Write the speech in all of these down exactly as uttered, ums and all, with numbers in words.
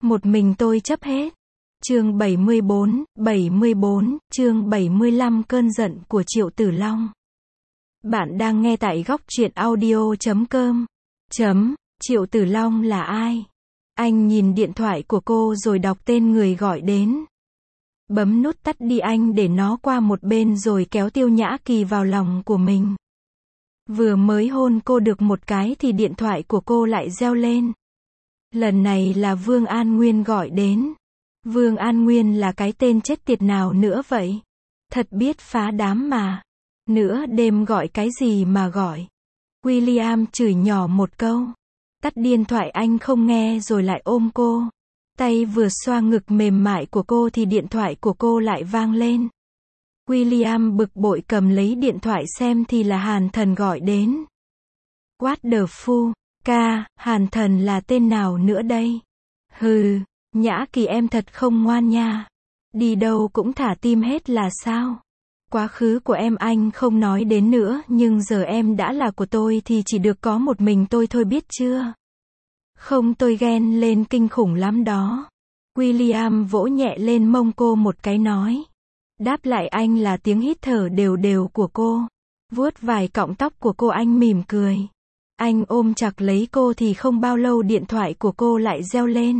Một mình tôi chấp hết. Chương bảy mươi bốn, bảy mươi bốn, chương bảy mươi lăm cơn giận của Triệu Tử Long. Bạn đang nghe tại góc truyện audio chấm com. Chấm, Triệu Tử Long là ai? Anh nhìn điện thoại của cô rồi đọc tên người gọi đến. Bấm nút tắt đi anh để nó qua một bên rồi kéo Tiêu Nhã Kỳ vào lòng của mình. Vừa mới hôn cô được một cái thì điện thoại của cô lại reo lên. Lần này là Vương An Nguyên gọi đến. Vương An Nguyên là cái tên chết tiệt nào nữa vậy? Thật biết phá đám mà. Nửa đêm gọi cái gì mà gọi? William chửi nhỏ một câu. Tắt điện thoại anh không nghe rồi lại ôm cô. Tay vừa xoa ngực mềm mại của cô thì điện thoại của cô lại vang lên. William bực bội cầm lấy điện thoại xem thì là Hàn Thần gọi đến. What the fuck? Ca, Hàn Thần là tên nào nữa đây? Hừ, Nhã Kỳ em thật không ngoan nha. Đi đâu cũng thả tim hết là sao? Quá khứ của em anh không nói đến nữa, nhưng giờ em đã là của tôi thì chỉ được có một mình tôi thôi biết chưa? Không, tôi ghen lên kinh khủng lắm đó. William vỗ nhẹ lên mông cô một cái nói. Đáp lại anh là tiếng hít thở đều đều của cô. Vuốt vài cọng tóc của cô anh mỉm cười. Anh ôm chặt lấy cô thì không bao lâu điện thoại của cô lại reo lên.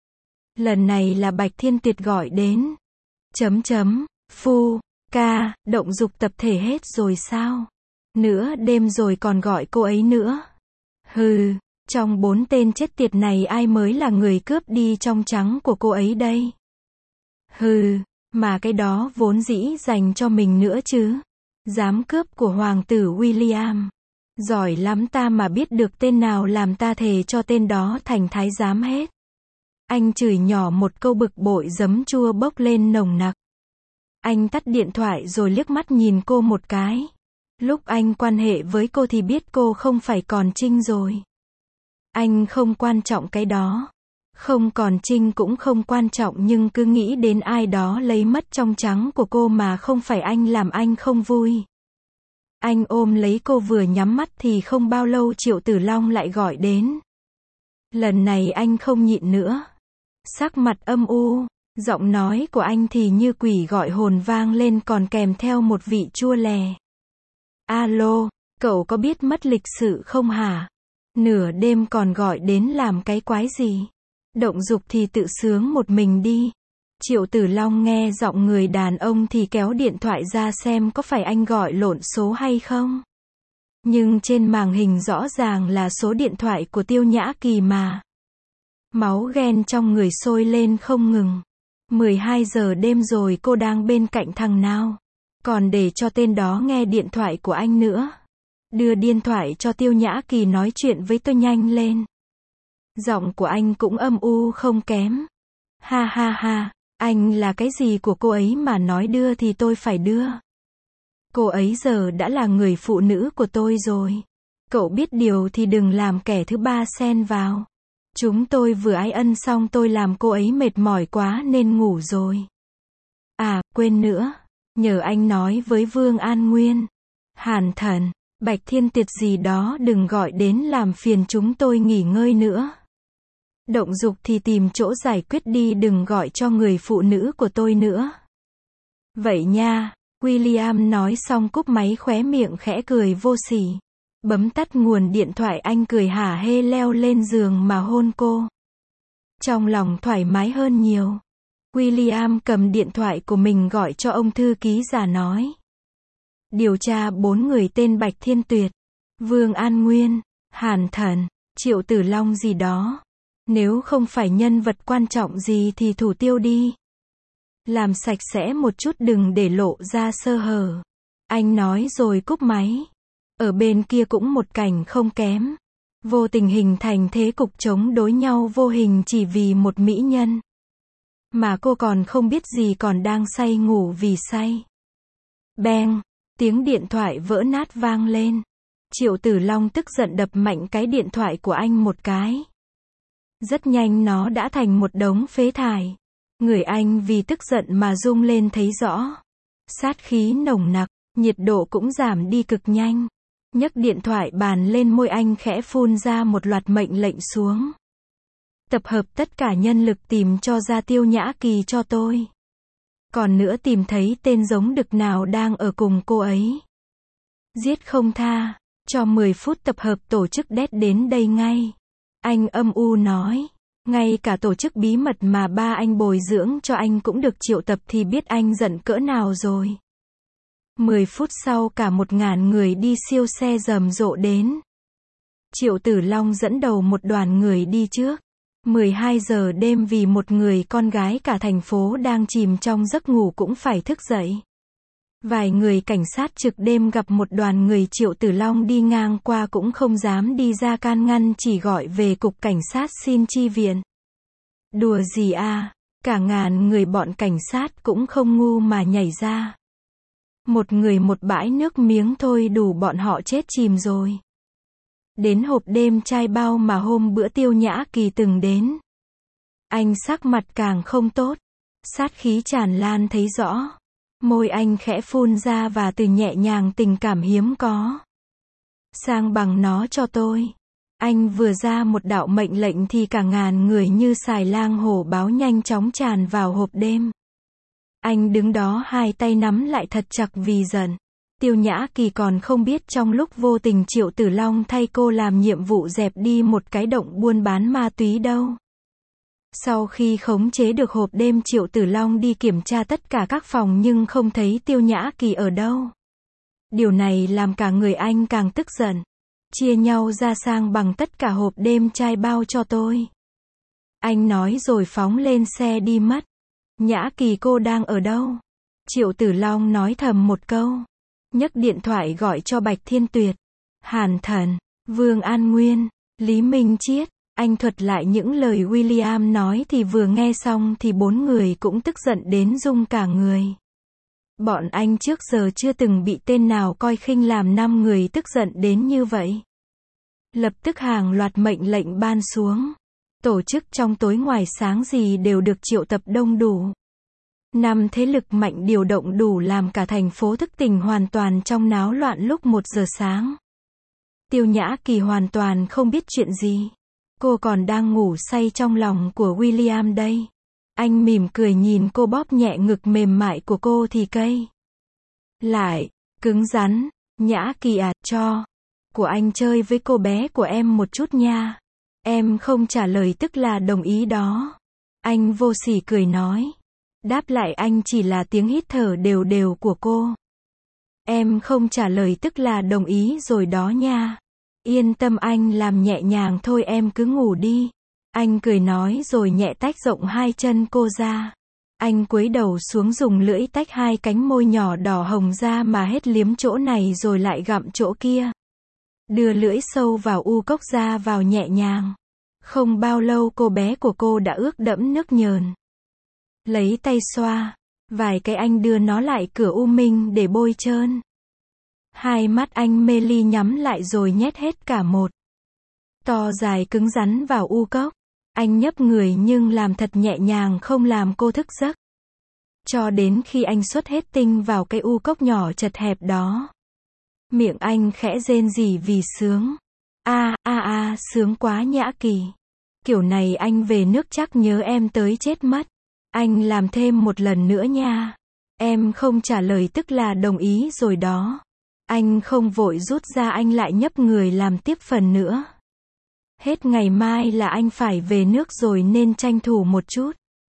Lần này là Bạch Thiên Tuyệt gọi đến. Chấm chấm, phu, ca, động dục tập thể hết rồi sao? Nửa đêm rồi còn gọi cô ấy nữa. Hừ, trong bốn tên chết tiệt này ai mới là người cướp đi trong trắng của cô ấy đây? Hừ, mà cái đó vốn dĩ dành cho mình nữa chứ. Dám cướp của hoàng tử William. Giỏi lắm ta mà biết được tên nào làm ta thề cho tên đó thành thái giám hết. Anh chửi nhỏ một câu bực bội giấm chua bốc lên nồng nặc. Anh tắt điện thoại rồi liếc mắt nhìn cô một cái. Lúc anh quan hệ với cô thì biết cô không phải còn Trinh rồi. Anh không quan trọng cái đó. Không còn Trinh cũng không quan trọng nhưng cứ nghĩ đến ai đó lấy mất trong trắng của cô mà không phải anh làm anh không vui. Anh ôm lấy cô vừa nhắm mắt thì không bao lâu Triệu Tử Long lại gọi đến. Lần này anh không nhịn nữa. Sắc mặt âm u, giọng nói của anh thì như quỷ gọi hồn vang lên còn kèm theo một vị chua lè. Alo, cậu có biết mất lịch sự không hả? Nửa đêm còn gọi đến làm cái quái gì? Động dục thì tự sướng một mình đi. Triệu Tử Long nghe giọng người đàn ông thì kéo điện thoại ra xem có phải anh gọi lộn số hay không. Nhưng trên màn hình rõ ràng là số điện thoại của Tiêu Nhã Kỳ mà. Máu ghen trong người sôi lên không ngừng. mười hai giờ đêm rồi cô đang bên cạnh thằng nào? Còn để cho tên đó nghe điện thoại của anh nữa. Đưa điện thoại cho Tiêu Nhã Kỳ nói chuyện với tôi nhanh lên. Giọng của anh cũng âm u không kém. Ha ha ha, anh là cái gì của cô ấy mà nói đưa thì tôi phải đưa. Cô ấy giờ đã là người phụ nữ của tôi rồi. Cậu biết điều thì đừng làm kẻ thứ ba xen vào. Chúng tôi vừa ái ân xong tôi làm cô ấy mệt mỏi quá nên ngủ rồi. À, quên nữa. Nhờ anh nói với Vương An Nguyên, Hàn Thần, Bạch Thiên Tuyệt gì đó đừng gọi đến làm phiền chúng tôi nghỉ ngơi nữa. Động dục thì tìm chỗ giải quyết đi đừng gọi cho người phụ nữ của tôi nữa. Vậy nha, William nói xong cúp máy khóe miệng khẽ cười vô sỉ. Bấm tắt nguồn điện thoại anh cười hả hê leo lên giường mà hôn cô. Trong lòng thoải mái hơn nhiều. William cầm điện thoại của mình gọi cho ông thư ký giả nói. Điều tra bốn người tên Bạch Thiên Tuyệt, Vương An Nguyên, Hàn Thần, Triệu Tử Long gì đó. Nếu không phải nhân vật quan trọng gì thì thủ tiêu đi. Làm sạch sẽ một chút đừng để lộ ra sơ hở. Anh nói rồi cúp máy. Ở bên kia cũng một cảnh không kém. Vô tình hình thành thế cục chống đối nhau vô hình chỉ vì một mỹ nhân. Mà cô còn không biết gì còn đang say ngủ vì say. Beng, tiếng điện thoại vỡ nát vang lên. Triệu Tử Long tức giận đập mạnh cái điện thoại của anh một cái. Rất nhanh nó đã thành một đống phế thải. Người anh vì tức giận mà rung lên thấy rõ. Sát khí nồng nặc, nhiệt độ cũng giảm đi cực nhanh. Nhấc điện thoại bàn lên môi anh khẽ phun ra một loạt mệnh lệnh xuống. tập hợp tất cả nhân lực tìm cho ra Tiêu Nhã Kỳ cho tôi. Còn nữa tìm thấy tên giống đực nào đang ở cùng cô ấy. Giết không tha, cho mười phút tập hợp tổ chức đét đến đây ngay. Anh âm u nói, ngay cả tổ chức bí mật mà ba anh bồi dưỡng cho anh cũng được triệu tập thì biết anh giận cỡ nào rồi. Mười phút sau cả một ngàn người đi siêu xe rầm rộ đến. Triệu Tử Long dẫn đầu một đoàn người đi trước. mười hai giờ đêm vì một người con gái cả thành phố đang chìm trong giấc ngủ cũng phải thức dậy. Vài người cảnh sát trực đêm gặp một đoàn người Triệu Tử Long đi ngang qua cũng không dám đi ra can ngăn, chỉ gọi về cục cảnh sát xin chi viện. Đùa gì à, cả ngàn người bọn cảnh sát cũng không ngu mà nhảy ra. Một người một bãi nước miếng thôi đủ bọn họ chết chìm rồi. Đến hộp đêm chai bao mà hôm bữa Tiêu Nhã Kỳ từng đến. Anh sắc mặt càng không tốt. Sát khí tràn lan thấy rõ. Môi anh khẽ phun ra và từ nhẹ nhàng tình cảm hiếm có. Sang bằng nó cho tôi. Anh vừa ra một đạo mệnh lệnh thì cả ngàn người như xài lang hổ báo nhanh chóng tràn vào hộp đêm. Anh đứng đó hai tay nắm lại thật chặt vì giận. Tiêu Nhã Kỳ còn không biết trong lúc vô tình Triệu Tử Long thay cô làm nhiệm vụ dẹp đi một cái động buôn bán ma túy đâu. Sau khi khống chế được hộp đêm, Triệu Tử Long đi kiểm tra tất cả các phòng nhưng không thấy Tiêu Nhã Kỳ ở đâu. Điều này làm cả người anh càng tức giận. Chia nhau ra sang bằng tất cả hộp đêm chai bao cho tôi. Anh nói rồi phóng lên xe đi mất. Nhã Kỳ cô đang ở đâu? Triệu Tử Long nói thầm một câu. Nhấc điện thoại gọi cho Bạch Thiên Tuyệt, Hàn Thần, Vương An Nguyên, Lý Minh Chiết. Anh thuật lại những lời William nói thì vừa nghe xong thì bốn người cũng tức giận đến rung cả người. Bọn anh trước giờ chưa từng bị tên nào coi khinh làm năm người tức giận đến như vậy. Lập tức hàng loạt mệnh lệnh ban xuống. Tổ chức trong tối ngoài sáng gì đều được triệu tập đông đủ. Năm thế lực mạnh điều động đủ làm cả thành phố thức tỉnh hoàn toàn trong náo loạn lúc một giờ sáng. Tiêu Nhã Kỳ hoàn toàn không biết chuyện gì. Cô còn đang ngủ say trong lòng của William đây. Anh mỉm cười nhìn cô bóp nhẹ ngực mềm mại của cô thì cây. Lại, cứng rắn, Nhã Kỳ à, cho. Của anh chơi với cô bé của em một chút nha. Em không trả lời tức là đồng ý đó. Anh vô sỉ cười nói. Đáp lại anh chỉ là tiếng hít thở đều đều của cô. Em không trả lời tức là đồng ý rồi đó nha. Yên tâm anh làm nhẹ nhàng thôi, em cứ ngủ đi. Anh cười nói rồi nhẹ tách rộng hai chân cô ra. Anh cúi đầu xuống dùng lưỡi tách hai cánh môi nhỏ đỏ hồng ra mà hết liếm chỗ này rồi lại gặm chỗ kia. Đưa lưỡi sâu vào u cốc ra vào nhẹ nhàng. Không bao lâu cô bé của cô đã ướt đẫm nước nhờn. Lấy tay xoa. Vài cái anh đưa nó lại cửa u minh để bôi trơn. Hai mắt anh mê ly nhắm lại rồi nhét hết cả một. To dài cứng rắn vào u cốc. Anh nhấp người nhưng làm thật nhẹ nhàng không làm cô thức giấc. Cho đến khi anh xuất hết tinh vào cái u cốc nhỏ chật hẹp đó. Miệng anh khẽ rên rỉ vì sướng. A a a sướng quá Nhã Kỳ. Kiểu này anh về nước chắc nhớ em tới chết mất. Anh làm thêm một lần nữa nha. Em không trả lời tức là đồng ý rồi đó. Anh không vội rút ra, anh lại nhấp người làm tiếp phần nữa. Hết ngày mai là anh phải về nước rồi nên tranh thủ một chút.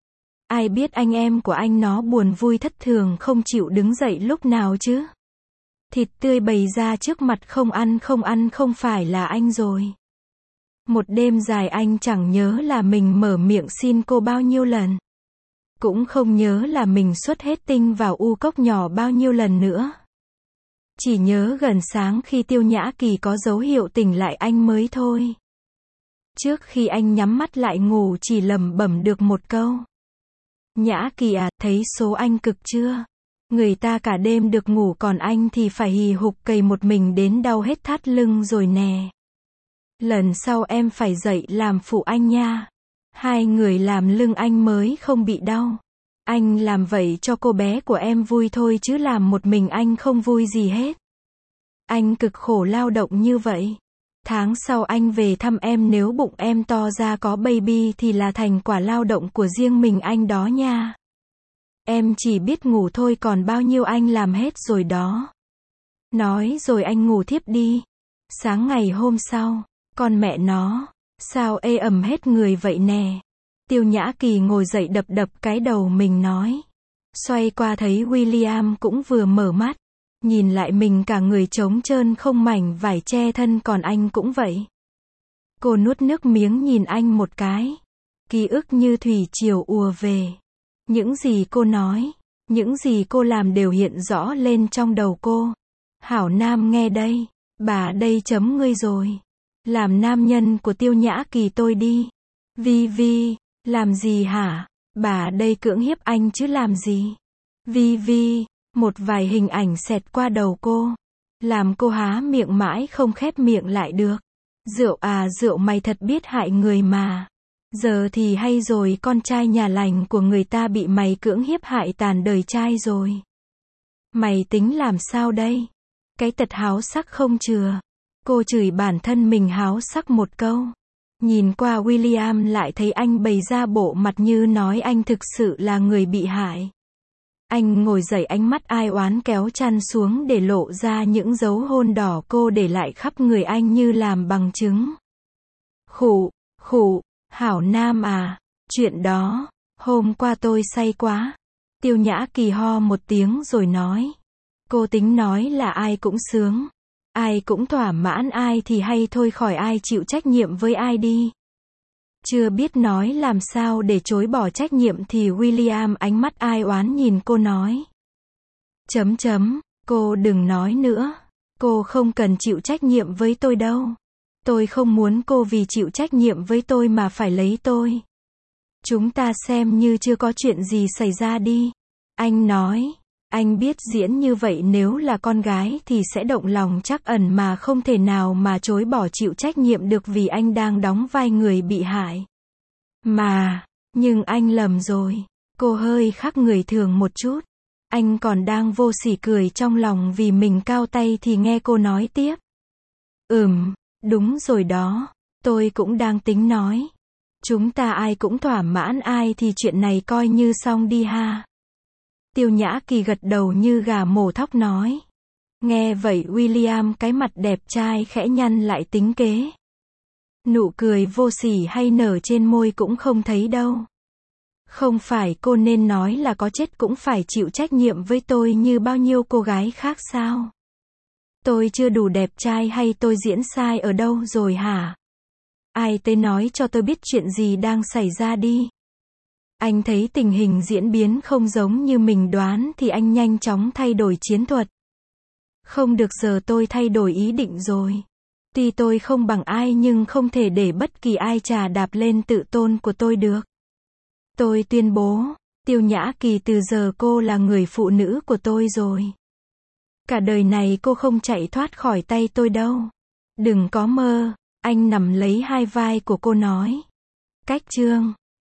Ai biết anh em của anh nó buồn vui thất thường không chịu đứng dậy lúc nào chứ. Thịt tươi bày ra trước mặt không ăn không ăn không phải là anh rồi. Một đêm dài anh chẳng nhớ là mình mở miệng xin cô bao nhiêu lần. Cũng không nhớ là mình xuất hết tinh vào u cốc nhỏ bao nhiêu lần nữa. Chỉ nhớ gần sáng khi Tiêu Nhã Kỳ có dấu hiệu tỉnh lại anh mới thôi. Trước khi anh nhắm mắt lại ngủ chỉ lẩm bẩm được một câu. Nhã Kỳ à, thấy số anh cực chưa? Người ta cả đêm được ngủ còn anh thì phải hì hục cày một mình đến đau hết thắt lưng rồi nè. Lần sau em phải dậy làm phụ anh nha. Hai người làm lưng anh mới không bị đau. Anh làm vậy cho cô bé của em vui thôi chứ làm một mình anh không vui gì hết. Anh cực khổ lao động như vậy. Tháng sau anh về thăm em, nếu bụng em to ra có baby thì là thành quả lao động của riêng mình anh đó nha. Em chỉ biết ngủ thôi, còn bao nhiêu anh làm hết rồi đó. Nói rồi anh ngủ thiếp đi. Sáng ngày hôm sau, con mẹ nó, sao ê ẩm hết người vậy nè. Tiêu Nhã Kỳ ngồi dậy đập đập cái đầu mình nói. Xoay qua thấy William cũng vừa mở mắt. Nhìn lại mình cả người trống trơn không mảnh vải che thân, còn anh cũng vậy. Cô nuốt nước miếng nhìn anh một cái. Ký ức như thủy triều ùa về. Những gì cô nói, những gì cô làm đều hiện rõ lên trong đầu cô. Hảo Nam nghe đây, bà đây chấm ngươi rồi. Làm nam nhân của Tiêu Nhã Kỳ tôi đi. Vi Vi, làm gì hả? Bà đây cưỡng hiếp anh chứ làm gì? Vi Vi, một vài hình ảnh xẹt qua đầu cô. Làm cô há miệng mãi không khép miệng lại được. Rượu à rượu, mày thật biết hại người mà. Giờ thì hay rồi, con trai nhà lành của người ta bị mày cưỡng hiếp hại tàn đời trai rồi. Mày tính làm sao đây? Cái tật háo sắc không chừa. Cô chửi bản thân mình háo sắc một câu. Nhìn qua William lại thấy anh bày ra bộ mặt như nói anh thực sự là người bị hại. Anh ngồi dậy, ánh mắt ai oán kéo chăn xuống để lộ ra những dấu hôn đỏ cô để lại khắp người anh như làm bằng chứng. Khụ, khụ, Hảo Nam à, chuyện đó, hôm qua tôi say quá. Tiêu Nhã Kỳ ho một tiếng rồi nói. Cô tính nói là ai cũng sướng, ai cũng thỏa mãn, ai thì hay thôi, khỏi ai chịu trách nhiệm với ai đi. Chưa biết nói làm sao để chối bỏ trách nhiệm thì William ánh mắt ai oán nhìn cô nói. Chấm chấm, cô đừng nói nữa. Cô không cần chịu trách nhiệm với tôi đâu. Tôi không muốn cô vì chịu trách nhiệm với tôi mà phải lấy tôi. Chúng ta xem như chưa có chuyện gì xảy ra đi. Anh nói, anh biết diễn như vậy nếu là con gái thì sẽ động lòng trắc ẩn mà không thể nào mà chối bỏ chịu trách nhiệm được vì anh đang đóng vai người bị hại. Mà, nhưng anh lầm rồi. Cô hơi khác người thường một chút. Anh còn đang vô sỉ cười trong lòng vì mình cao tay thì nghe cô nói tiếp. Ừm, đúng rồi đó. Tôi cũng đang tính nói. Chúng ta ai cũng thỏa mãn ai thì chuyện này coi như xong đi ha. Tiêu Nhã Kỳ gật đầu như gà mổ thóc nói. Nghe vậy William cái mặt đẹp trai khẽ nhăn lại, tính kế. Nụ cười vô sỉ hay nở trên môi cũng không thấy đâu. Không phải cô nên nói là có chết cũng phải chịu trách nhiệm với tôi như bao nhiêu cô gái khác sao? Tôi chưa đủ đẹp trai hay tôi diễn sai ở đâu rồi hả? Ai tới nói cho tôi biết chuyện gì đang xảy ra đi. Anh thấy tình hình diễn biến không giống như mình đoán thì anh nhanh chóng thay đổi chiến thuật. Không được, giờ tôi thay đổi ý định rồi. Tuy tôi không bằng ai nhưng không thể để bất kỳ ai chà đạp lên tự tôn của tôi được. Tôi tuyên bố, Tiêu Nhã Kỳ, từ giờ cô là người phụ nữ của tôi rồi. Cả đời này cô không chạy thoát khỏi tay tôi đâu. Đừng có mơ. Anh nắm lấy hai vai của cô nói. Cách chương